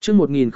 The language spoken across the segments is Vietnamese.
Chương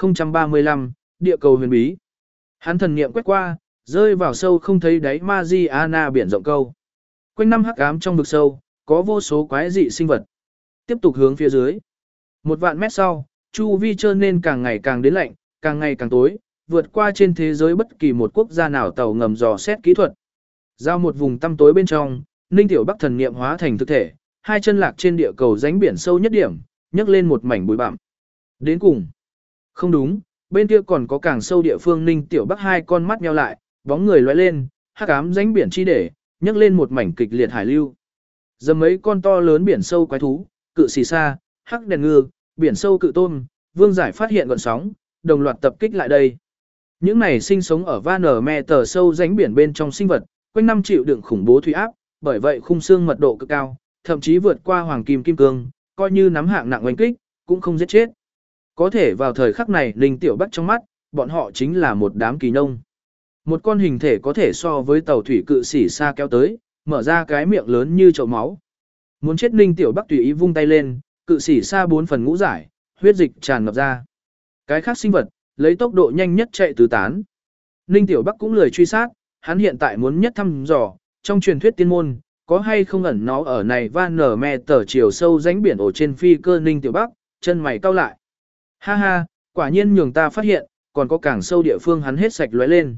1035, địa cầu huyền bí. Hắn thần niệm quét qua, rơi vào sâu không thấy đáy Mariana biển rộng câu. Quanh năm hắc ám trong vực sâu, có vô số quái dị sinh vật. Tiếp tục hướng phía dưới. 1.000 mét sau, chu vi trở nên càng ngày càng đến lạnh, càng ngày càng tối, vượt qua trên thế giới bất kỳ một quốc gia nào tàu ngầm dò xét kỹ thuật. Giao một vùng tăm tối bên trong, Ninh Tiểu Bắc thần niệm hóa thành thực thể, hai chân lạc trên địa cầu rãnh biển sâu nhất điểm, nhấc lên một mảnh bụi bặm. Đến cùng. Không đúng, bên kia còn có càng sâu địa phương. Ninh Tiểu Bắc hai con mắt nheo lại, bóng người lóe lên, hắc ám rãnh biển chi để, nhấc lên một mảnh kịch liệt hải lưu. Dầm mấy con to lớn biển sâu quái thú, cự xì sa, hắc đèn ngư, biển sâu cự tôm, vương giải phát hiện gợn sóng, đồng loạt tập kích lại đây. Những này sinh sống ở Van Me tờ sâu rãnh biển bên trong sinh vật, quanh năm chịu đựng khủng bố thủy áp, bởi vậy khung xương mật độ cực cao, thậm chí vượt qua hoàng kim kim cương, coi như nắm hạng nặng oanh kích, cũng không giết chết. Có thể vào thời khắc này, Ninh Tiểu Bắc trong mắt, bọn họ chính là một đám kỳ nông. Một con hình thể có thể so với tàu thủy cự xỉ xa kéo tới, mở ra cái miệng lớn như chậu máu. Muốn chết, Ninh Tiểu Bắc tùy ý vung tay lên, cự xỉ xa 4 phần ngũ giải, huyết dịch tràn ngập ra. Cái khác sinh vật, lấy tốc độ nhanh nhất chạy tứ tán. Ninh Tiểu Bắc cũng lười truy sát, hắn hiện tại muốn nhất thăm dò, trong truyền thuyết tiên môn, có hay không ẩn nó ở này Van Me tờ chiều sâu rãnh biển ổ trên phi cơ. Ninh Tiểu Bắc, chân mày cau lại. Ha ha, quả nhiên nhường ta phát hiện, còn có càng sâu địa phương. Hắn hết sạch lóe lên.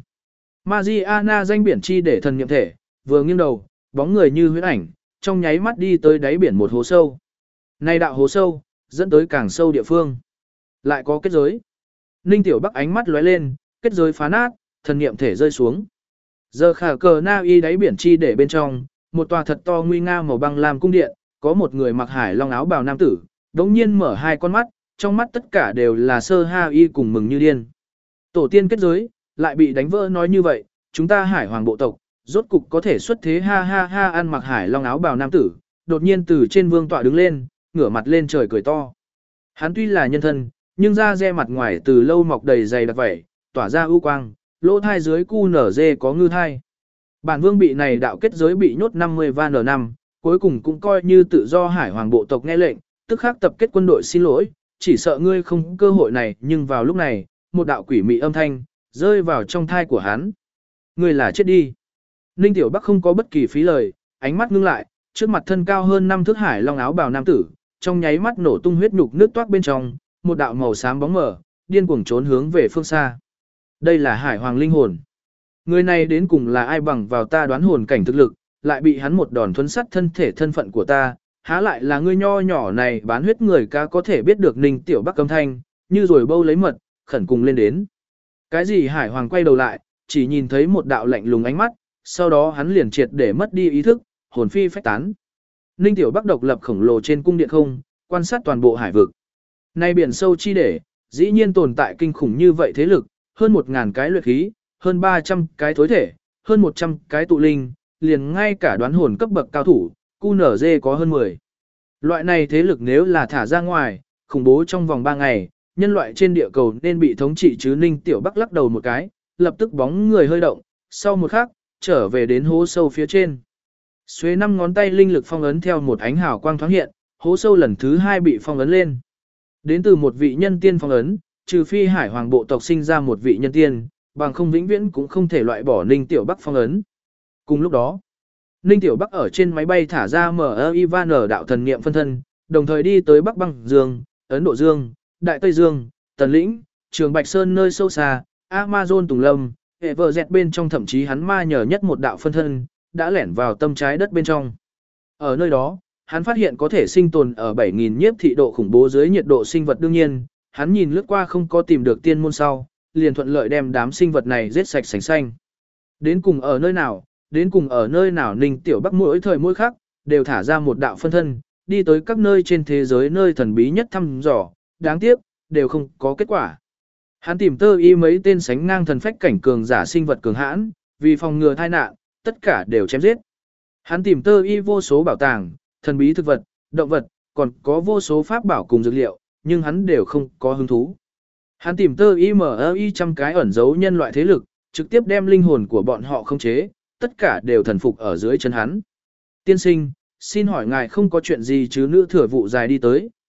Mariana rãnh biển chi để thần niệm thể, vừa nghiêng đầu, bóng người như huyễn ảnh, trong nháy mắt đi tới đáy biển một hố sâu. Này đạo hố sâu, dẫn tới càng sâu địa phương. Lại có kết giới. Ninh Tiểu Bắc ánh mắt lóe lên, kết giới phá nát, thần niệm thể rơi xuống. Giờ khả cờ na y đáy biển chi để bên trong, một tòa thật to nguy nga màu băng lam cung điện, có một người mặc hải long áo bào nam tử, đống nhiên mở hai con mắt, trong mắt tất cả đều là sơ ha y cùng mừng như điên. Tổ tiên kết giới, lại bị đánh vỡ. Nói như vậy, chúng ta hải hoàng bộ tộc, rốt cục có thể xuất thế. Ha ha ha. Ăn mặc hải long áo bào nam tử, đột nhiên từ trên vương tọa đứng lên, ngửa mặt lên trời cười to. Hắn tuy là nhân thân, nhưng da re mặt ngoài từ lâu mọc đầy dày đặc vảy, tỏa ra ưu quang, lỗ thai dưới cu nở dê có ngư thai. Bản vương bị này đạo kết giới bị nhốt 50 van năm, cuối cùng cũng coi như tự do hải hoàng bộ tộc nghe lệnh, tức khắc tập kết quân đội xin lỗi, chỉ sợ ngươi không có cơ hội này. Nhưng vào lúc này, một đạo quỷ mị âm thanh rơi vào trong thai của hắn. Ngươi là chết đi. Ninh Tiểu Bắc không có bất kỳ phí lời, ánh mắt ngưng lại, trước mặt thân cao hơn 5 thước hải long áo bào nam tử, trong nháy mắt nổ tung huyết nhục nước toát bên trong, một đạo màu xám bóng mờ, điên cuồng trốn hướng về phương xa. Đây là hải hoàng linh hồn. Người này đến cùng là ai? Bằng vào ta đoán hồn cảnh thực lực, lại bị hắn một đòn thuấn sắt thân thể thân phận của ta, há lại là ngươi nho nhỏ này bán huyết người ca có thể biết được. Ninh Tiểu Bắc âm thanh, như rồi bâu lấy mật, khẩn cùng lên đến. Cái gì? Hải hoàng quay đầu lại, chỉ nhìn thấy một đạo lạnh lùng ánh mắt, sau đó hắn liền triệt để mất đi ý thức, hồn phi phách tán. Ninh Tiểu Bắc độc lập khổng lồ trên cung điện không, quan sát toàn bộ hải vực. Nay biển sâu chi để, dĩ nhiên tồn tại kinh khủng như vậy thế lực, hơn 1.000 cái luyện khí, hơn 300 cái thối thể, hơn 100 cái tụ linh, liền ngay cả đoán hồn cấp bậc cao thủ, QNZ có hơn 10. Loại này thế lực nếu là thả ra ngoài, khủng bố trong vòng 3 ngày, nhân loại trên địa cầu nên bị thống trị chứ. Ninh Tiểu Bắc lắc đầu một cái, lập tức bóng người hơi động, sau một khắc, trở về đến hố sâu phía trên. Xuế 5 ngón tay linh lực phong ấn theo một ánh hào quang thoáng hiện, hố sâu lần thứ 2 bị phong ấn lên. Đến từ một vị nhân tiên phong ấn, trừ phi hải hoàng bộ tộc sinh ra một vị nhân tiên, bằng không vĩnh viễn cũng không thể loại bỏ Ninh Tiểu Bắc phong ấn. Cùng lúc đó, Ninh Tiểu Bắc ở trên máy bay thả ra Ivan đạo thần niệm phân thân, đồng thời đi tới Bắc Băng Dương, Ấn Độ Dương, Đại Tây Dương, Tần Lĩnh, Trường Bạch Sơn nơi sâu xa, Amazon Tùng Lâm, Everest bên trong, thậm chí hắn ma nhờ nhất một đạo phân thân, đã lẻn vào tâm trái đất bên trong. Ở nơi đó, hắn phát hiện có thể sinh tồn ở 7.000 nhiếp thị độ khủng bố dưới nhiệt độ sinh vật. Đương nhiên, hắn nhìn lướt qua không có tìm được tiên môn sau, liền thuận lợi đem đám sinh vật này giết sạch sành xanh. Đến cùng ở nơi nào? Đến cùng ở nơi nào? Ninh Tiểu Bắc mỗi thời mỗi khắc đều thả ra một đạo phân thân, đi tới các nơi trên thế giới nơi thần bí nhất thăm dò, đáng tiếc, đều không có kết quả. Hắn tìm tơ y mấy tên sánh ngang thần phách cảnh cường giả sinh vật cường hãn, vì phòng ngừa tai nạn, tất cả đều chém giết. Hắn tìm tơ y vô số bảo tàng, thần bí thực vật, động vật, còn có vô số pháp bảo cùng dược liệu, nhưng hắn đều không có hứng thú. Hắn tìm tơ y trăm cái ẩn giấu nhân loại thế lực, trực tiếp đem linh hồn của bọn họ khống chế, tất cả đều thần phục ở dưới chân hắn. Tiên sinh, xin hỏi ngài không có chuyện gì chứ? Nữ thừa vụ dài đi tới,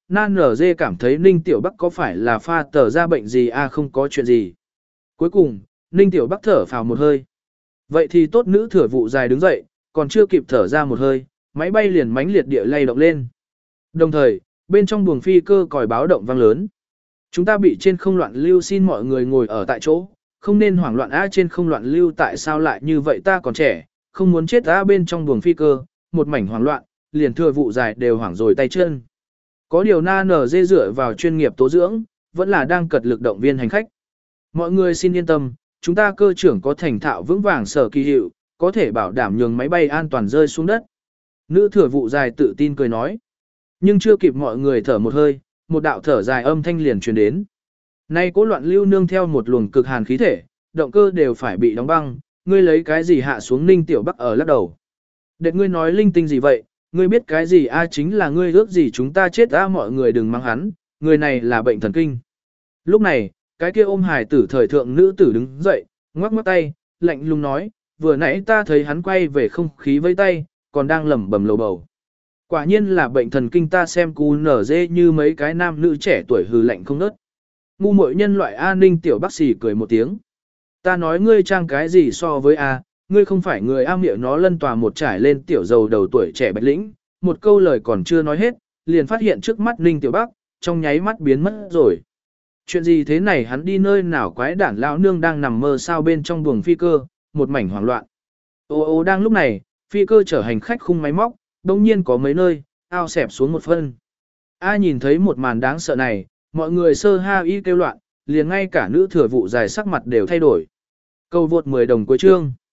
Nan nở dê cảm thấy Ninh Tiểu Bắc có phải là pha tờ ra bệnh gì không có chuyện gì. Cuối cùng, Ninh Tiểu Bắc thở phào một hơi. Vậy thì tốt, nữ thừa vụ dài đứng dậy, còn chưa kịp thở ra một hơi, máy bay liền mãnh liệt địa lay động lên. Đồng thời, bên trong buồng phi cơ còi báo động vang lớn. Chúng ta bị trên không loạn lưu, xin mọi người ngồi ở tại chỗ, không nên hoảng loạn. Trên không loạn lưu tại sao lại như vậy, ta còn trẻ, không muốn chết. Bên trong buồng phi cơ, một mảnh hoảng loạn, liền thừa vụ dài đều hoảng rồi tay chân. Có điều Nan nở dê dựa vào chuyên nghiệp tố dưỡng, vẫn là đang cật lực động viên hành khách. Mọi người xin yên tâm, chúng ta cơ trưởng có thành thạo vững vàng sở kỳ hiệu, có thể bảo đảm nhường máy bay an toàn rơi xuống đất. Nữ thừa vụ dài tự tin cười nói. Nhưng chưa kịp mọi người thở một hơi, một đạo thở dài âm thanh liền truyền đến. Nay cố loạn lưu nương theo một luồng cực hàn khí thể, động cơ đều phải bị đóng băng, ngươi lấy cái gì hạ xuống? Ninh Tiểu Bắc ở lắc đầu. Đệ ngươi nói linh tinh gì vậy, ngươi biết cái gì? Chính là ngươi ước gì chúng ta chết. Mọi người đừng mắng hắn, người này là bệnh thần kinh. Lúc này, cái kia ôm hài tử thời thượng nữ tử đứng dậy, ngoắc ngoắc tay, lạnh lùng nói, vừa nãy ta thấy hắn quay về không khí vây tay, còn đang lẩm bẩm lầu bầu. Quả nhiên là bệnh thần kinh, ta xem cú nở dê như mấy cái nam nữ trẻ tuổi hừ lạnh không nớt. Ngu muội nhân loại Ninh Tiểu Bắc xì cười một tiếng. Ta nói ngươi trang cái gì so với ngươi không phải người miệng nó lân tòa một trải lên tiểu dầu đầu tuổi trẻ bạch lĩnh, một câu lời còn chưa nói hết, liền phát hiện trước mắt Ninh Tiểu Bắc, trong nháy mắt biến mất rồi. Chuyện gì thế này, hắn đi nơi nào? Quái đản lão nương đang nằm mơ sao? Bên trong buồng phi cơ, một mảnh hoảng loạn. Ô đang lúc này, phi cơ chở hành khách khung máy móc, đông nhiên có mấy nơi, ao xẹp xuống một phân. Nhìn thấy một màn đáng sợ này, mọi người sơ ha y kêu loạn, liền ngay cả nữ thừa vụ dài sắc mặt đều thay đổi. Câu vượt 10 đồng cuối chương.